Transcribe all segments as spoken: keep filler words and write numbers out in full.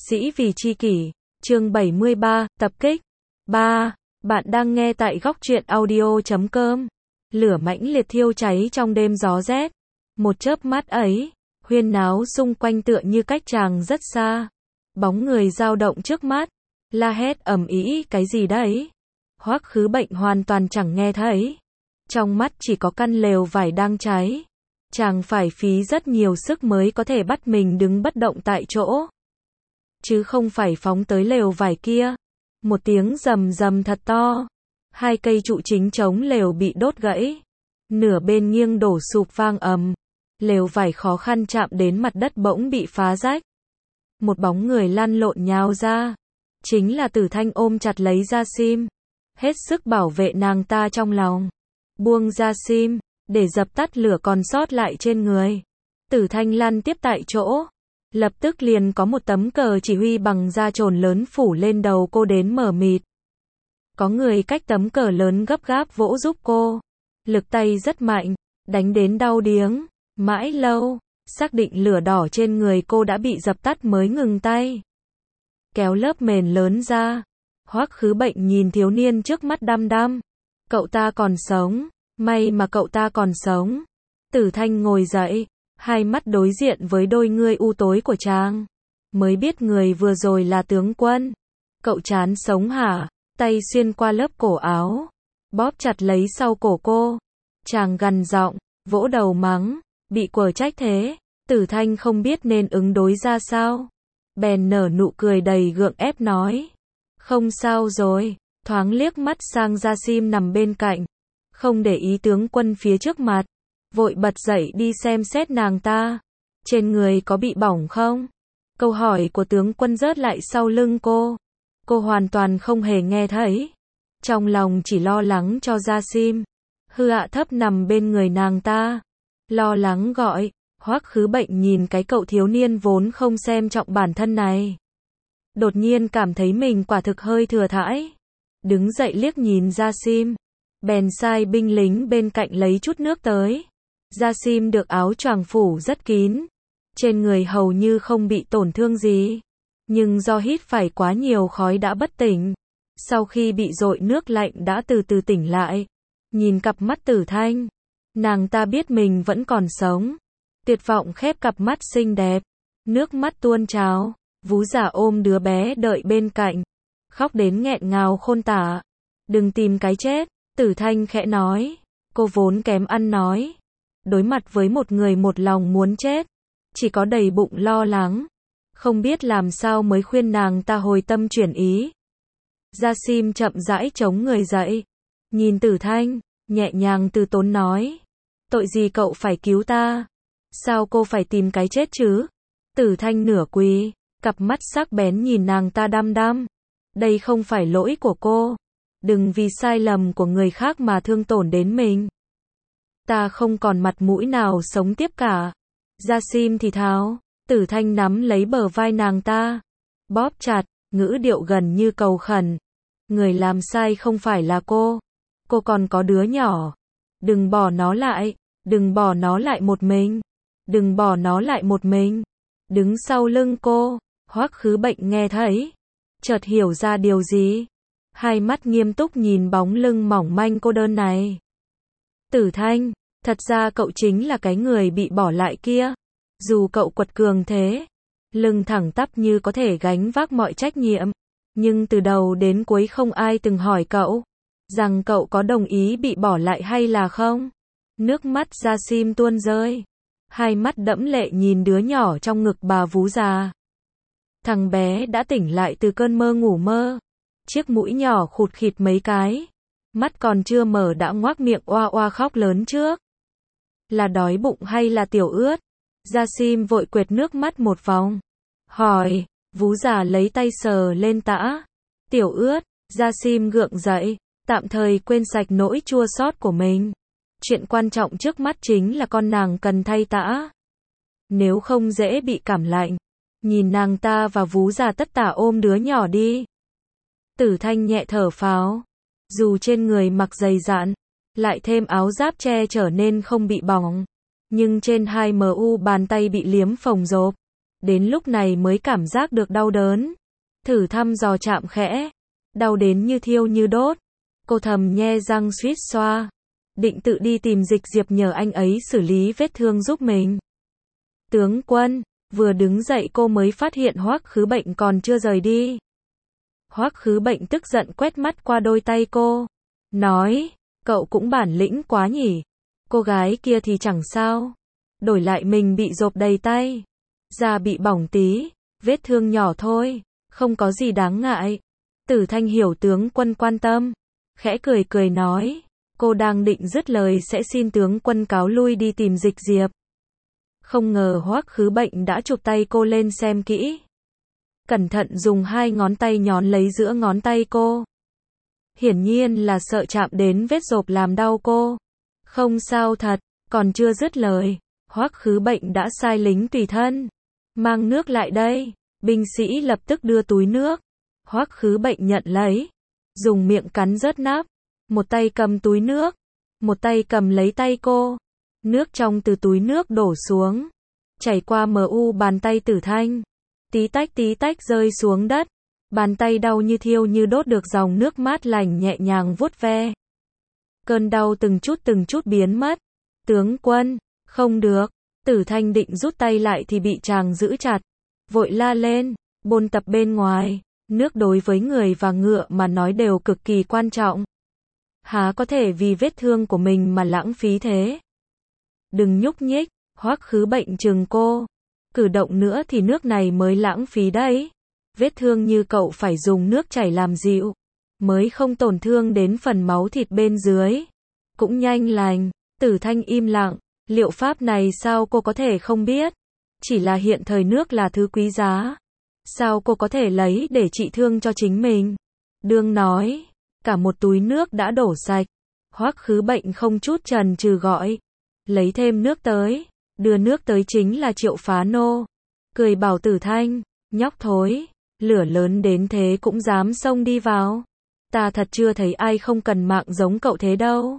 Sĩ vì chi kỷ, chương bảy mươi ba, tập kích. ba. Bạn đang nghe tại góc truyện audio chấm com. Lửa mãnh liệt thiêu cháy trong đêm gió rét. Một chớp mắt ấy, huyên náo xung quanh tựa như cách chàng rất xa. Bóng người dao động trước mắt, la hét ầm ĩ cái gì đấy. Hoắc Khứ Bệnh hoàn toàn chẳng nghe thấy. Trong mắt chỉ có căn lều vải đang cháy. Chàng phải phí rất nhiều sức mới có thể bắt mình đứng bất động tại chỗ, chứ không phải phóng tới lều vải kia. Một tiếng rầm rầm thật to, hai cây trụ chính chống lều bị đốt gãy, nửa bên nghiêng đổ sụp vang ầm, lều vải khó khăn chạm đến mặt đất bỗng bị phá rách. Một bóng người lăn lộn nhào ra, chính là Tử Thanh ôm chặt lấy Gia Sim, hết sức bảo vệ nàng ta trong lòng. Buông Gia Sim, để dập tắt lửa còn sót lại trên người. Tử Thanh lăn tiếp tại chỗ. Lập tức liền có một tấm cờ chỉ huy bằng da trồn lớn phủ lên đầu cô đến mờ mịt. Có người cách tấm cờ lớn gấp gáp vỗ giúp cô. Lực tay rất mạnh, đánh đến đau điếng. Mãi lâu, xác định lửa đỏ trên người cô đã bị dập tắt mới ngừng tay. Kéo lớp mền lớn ra. Hoắc Khứ Bệnh nhìn thiếu niên trước mắt đăm đăm. Cậu ta còn sống, may mà cậu ta còn sống. Tử Thanh ngồi dậy. Hai mắt đối diện với đôi ngươi u tối của chàng. Mới biết người vừa rồi là tướng quân. Cậu chán sống hả? Tay xuyên qua lớp cổ áo, bóp chặt lấy sau cổ cô. Chàng gằn giọng, vỗ đầu mắng, bị quở trách thế. Tử Thanh không biết nên ứng đối ra sao. Bèn nở nụ cười đầy gượng ép nói. Không sao rồi, thoáng liếc mắt sang Gia Sim nằm bên cạnh. Không để ý tướng quân phía trước mặt. Vội bật dậy đi xem xét nàng ta. Trên người có bị bỏng không? Câu hỏi của tướng quân rớt lại sau lưng cô. Cô hoàn toàn không hề nghe thấy. Trong lòng chỉ lo lắng cho Gia Sim. Hư ạ thấp nằm bên người nàng ta. Lo lắng gọi. Hoắc Khứ Bệnh nhìn cái cậu thiếu niên vốn không xem trọng bản thân này. Đột nhiên cảm thấy mình quả thực hơi thừa thãi. Đứng dậy liếc nhìn Gia Sim. Bèn sai binh lính bên cạnh lấy chút nước tới. Gia Sim được áo choàng phủ rất kín. Trên người hầu như không bị tổn thương gì. Nhưng do hít phải quá nhiều khói đã bất tỉnh. Sau khi bị dội nước lạnh đã từ từ tỉnh lại. Nhìn cặp mắt Tử Thanh. Nàng ta biết mình vẫn còn sống. Tuyệt vọng khép cặp mắt xinh đẹp. Nước mắt tuôn trào. Vú già ôm đứa bé đợi bên cạnh. Khóc đến nghẹn ngào khôn tả. Đừng tìm cái chết. Tử Thanh khẽ nói. Cô vốn kém ăn nói. Đối mặt với một người một lòng muốn chết, chỉ có đầy bụng lo lắng, không biết làm sao mới khuyên nàng ta hồi tâm chuyển ý. Gia Sim chậm rãi chống người dậy, nhìn Tử Thanh, nhẹ nhàng từ tốn nói, tội gì cậu phải cứu ta? Sao cô phải tìm cái chết chứ? Tử Thanh nửa quỳ, cặp mắt sắc bén nhìn nàng ta đăm đăm. Đây không phải lỗi của cô, đừng vì sai lầm của người khác mà thương tổn đến mình. Ta không còn mặt mũi nào sống tiếp cả. Gia Sim thì thào. Tử Thanh nắm lấy bờ vai nàng ta, bóp chặt, ngữ điệu gần như cầu khẩn. Người làm sai không phải là cô. Cô còn có đứa nhỏ. Đừng bỏ nó lại. Đừng bỏ nó lại một mình. Đừng bỏ nó lại một mình. Đứng sau lưng cô, Hoắc Khứ Bệnh nghe thấy. Chợt hiểu ra điều gì. Hai mắt nghiêm túc nhìn bóng lưng mỏng manh cô đơn này. Tử Thanh, thật ra cậu chính là cái người bị bỏ lại kia. Dù cậu quật cường thế, lưng thẳng tắp như có thể gánh vác mọi trách nhiệm, nhưng từ đầu đến cuối không ai từng hỏi cậu, rằng cậu có đồng ý bị bỏ lại hay là không. Nước mắt Gia Sim tuôn rơi, hai mắt đẫm lệ nhìn đứa nhỏ trong ngực bà vú già. Thằng bé đã tỉnh lại từ cơn mơ ngủ mơ, chiếc mũi nhỏ khụt khịt mấy cái. Mắt còn chưa mở đã ngoác miệng oa oa khóc lớn trước. Là đói bụng hay là tiểu ướt? Gia Sim vội quệt nước mắt một vòng. Hỏi, vú già lấy tay sờ lên tã. Tiểu ướt, Gia Sim gượng dậy, tạm thời quên sạch nỗi chua xót của mình. Chuyện quan trọng trước mắt chính là con nàng cần thay tã. Nếu không dễ bị cảm lạnh. Nhìn nàng ta và vú già tất tả ôm đứa nhỏ đi. Tử Thanh nhẹ thở phào. Dù trên người mặc dày dạn, lại thêm áo giáp che trở nên không bị bỏng, nhưng trên hai mu bàn tay bị liếm phồng rộp. đến lúc này mới cảm giác được đau đớn. Thử thăm dò chạm khẽ, đau đến như thiêu như đốt. Cô thầm nhe răng suýt xoa, định tự đi tìm Dịch Diệp nhờ anh ấy xử lý vết thương giúp mình. Tướng quân, vừa đứng dậy cô mới phát hiện Hoắc Khứ Bệnh còn chưa rời đi. Hoắc Khứ Bệnh tức giận quét mắt qua đôi tay cô, nói, cậu cũng bản lĩnh quá nhỉ, cô gái kia thì chẳng sao, đổi lại mình bị rộp đầy tay, da bị bỏng tí, vết thương nhỏ thôi, không có gì đáng ngại. Tử Thanh hiểu tướng quân quan tâm, khẽ cười cười nói, cô đang định dứt lời sẽ xin tướng quân cáo lui đi tìm Dịch Diệp. Không ngờ Hoắc Khứ Bệnh đã chụp tay cô lên xem kỹ. Cẩn thận dùng hai ngón tay nhón lấy giữa ngón tay cô. Hiển nhiên là sợ chạm đến vết rộp làm đau cô. Không sao thật, còn chưa dứt lời, Hoắc Khứ Bệnh đã sai lính tùy thân. Mang nước lại đây, binh sĩ lập tức đưa túi nước. Hoắc Khứ Bệnh nhận lấy, dùng miệng cắn rớt nắp, một tay cầm túi nước, một tay cầm lấy tay cô. Nước trong từ túi nước đổ xuống, chảy qua mờ u bàn tay Tử Thanh, tí tách tí tách rơi xuống đất. Bàn tay đau như thiêu như đốt được dòng nước mát lành nhẹ nhàng vuốt ve. Cơn đau từng chút từng chút biến mất. Tướng quân, không được. Tử Thanh định rút tay lại thì bị chàng giữ chặt. Vội la lên, bồn tập bên ngoài. Nước đối với người và ngựa mà nói đều cực kỳ quan trọng. Há có thể vì vết thương của mình mà lãng phí thế. Đừng nhúc nhích, Hoắc Khứ Bệnh trừng cô. Cử động nữa thì nước này mới lãng phí đấy. Vết thương như cậu phải dùng nước chảy làm dịu, mới không tổn thương đến phần máu thịt bên dưới. Cũng nhanh lành. Tử Thanh im lặng, liệu pháp này sao cô có thể không biết? Chỉ là hiện thời nước là thứ quý giá. Sao cô có thể lấy để trị thương cho chính mình? Đương nói, cả một túi nước đã đổ sạch. Hoắc Khứ Bệnh không chút chần chừ gọi, lấy thêm nước tới. Đưa nước tới chính là Triệu Phá Nô. Cười bảo Tử Thanh, nhóc thối, lửa lớn đến thế cũng dám xông đi vào. Ta thật chưa thấy ai không cần mạng giống cậu thế đâu.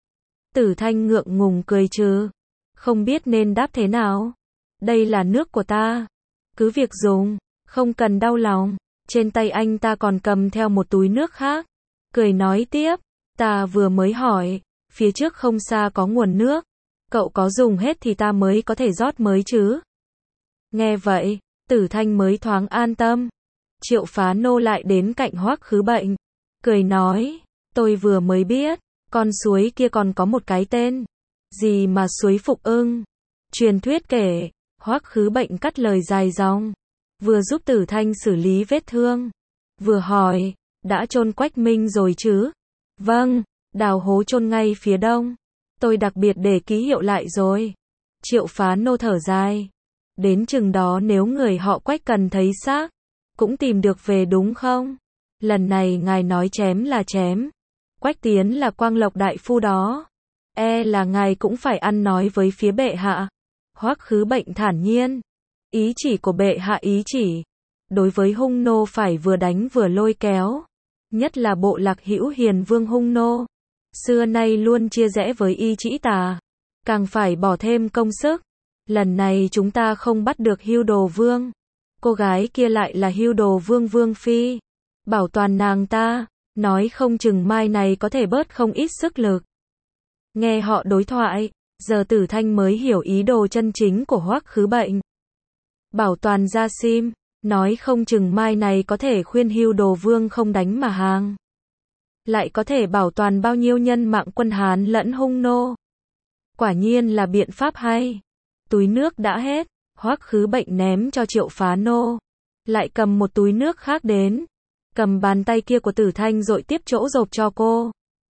Tử Thanh ngượng ngùng cười trừ, không biết nên đáp thế nào. Đây là nước của ta, cứ việc dùng, không cần đau lòng. Trên tay anh ta còn cầm theo một túi nước khác. Cười nói tiếp, ta vừa mới hỏi, phía trước không xa có nguồn nước. Cậu có dùng hết thì ta mới có thể rót mới chứ. Nghe vậy, Tử Thanh mới thoáng an tâm. Triệu Phá Nô lại đến cạnh Hoắc Khứ Bệnh, cười nói, tôi vừa mới biết, con suối kia còn có một cái tên. Gì mà suối Phục Ưng? Truyền thuyết kể. Hoắc Khứ Bệnh cắt lời dài dòng, vừa giúp Tử Thanh xử lý vết thương, vừa hỏi, đã chôn Quách Minh rồi chứ? Vâng, đào hố chôn ngay phía đông. Tôi đặc biệt để ký hiệu lại rồi. Triệu Phá Nô thở dài. Đến chừng đó nếu người họ Quách cần thấy xác, cũng tìm được về đúng không? Lần này ngài nói chém là chém. Quách Tiến là Quang Lộc đại phu đó. E là ngài cũng phải ăn nói với phía bệ hạ. Hoắc Khứ Bệnh thản nhiên. Ý chỉ của bệ hạ ý chỉ. Đối với hung nô phải vừa đánh vừa lôi kéo. Nhất là bộ lạc Hữu Hiền Vương hung nô. Xưa nay luôn chia rẽ với y trĩ tà. Càng phải bỏ thêm công sức. Lần này chúng ta không bắt được Hưu Đồ Vương. Cô gái kia lại là Hưu Đồ Vương Vương Phi. Bảo toàn nàng ta, nói không chừng mai này có thể bớt không ít sức lực. Nghe họ đối thoại, giờ Tử Thanh mới hiểu ý đồ chân chính của Hoắc Khứ Bệnh. Bảo toàn Gia Sim, nói không chừng mai này có thể khuyên Hưu Đồ Vương không đánh mà hàng. Lại có thể bảo toàn bao nhiêu nhân mạng quân Hán lẫn hung nô. Quả nhiên là biện pháp hay. Túi nước đã hết, Hoắc Khứ Bệnh ném cho Triệu Phá Nô. Lại cầm một túi nước khác đến. Cầm bàn tay kia của Tử Thanh dội tiếp chỗ rộp cho cô.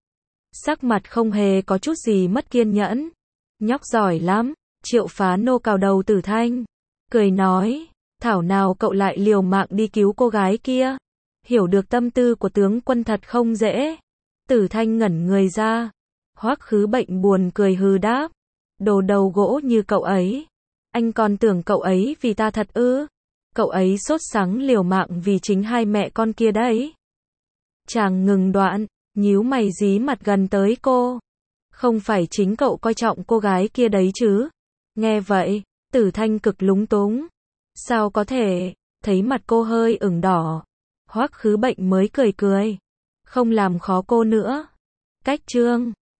Sắc mặt không hề có chút gì mất kiên nhẫn. Nhóc giỏi lắm. Triệu Phá Nô cào đầu Tử Thanh, cười nói, thảo nào cậu lại liều mạng đi cứu cô gái kia. Hiểu được tâm tư của tướng quân thật không dễ. Tử Thanh ngẩn người ra. Hoắc Khứ Bệnh buồn cười hừ đáp, đồ đầu gỗ như cậu ấy. Anh còn tưởng cậu ấy vì ta thật ư? Cậu ấy sốt sắng liều mạng vì chính hai mẹ con kia đấy. Chàng ngừng đoạn, nhíu mày dí mặt gần tới cô. Không phải chính cậu coi trọng cô gái kia đấy chứ? Nghe vậy, Tử Thanh cực lúng túng. Sao có thể, thấy mặt cô hơi ửng đỏ. Hoắc Khứ Bệnh mới cười cười. Không làm khó cô nữa. Cách chương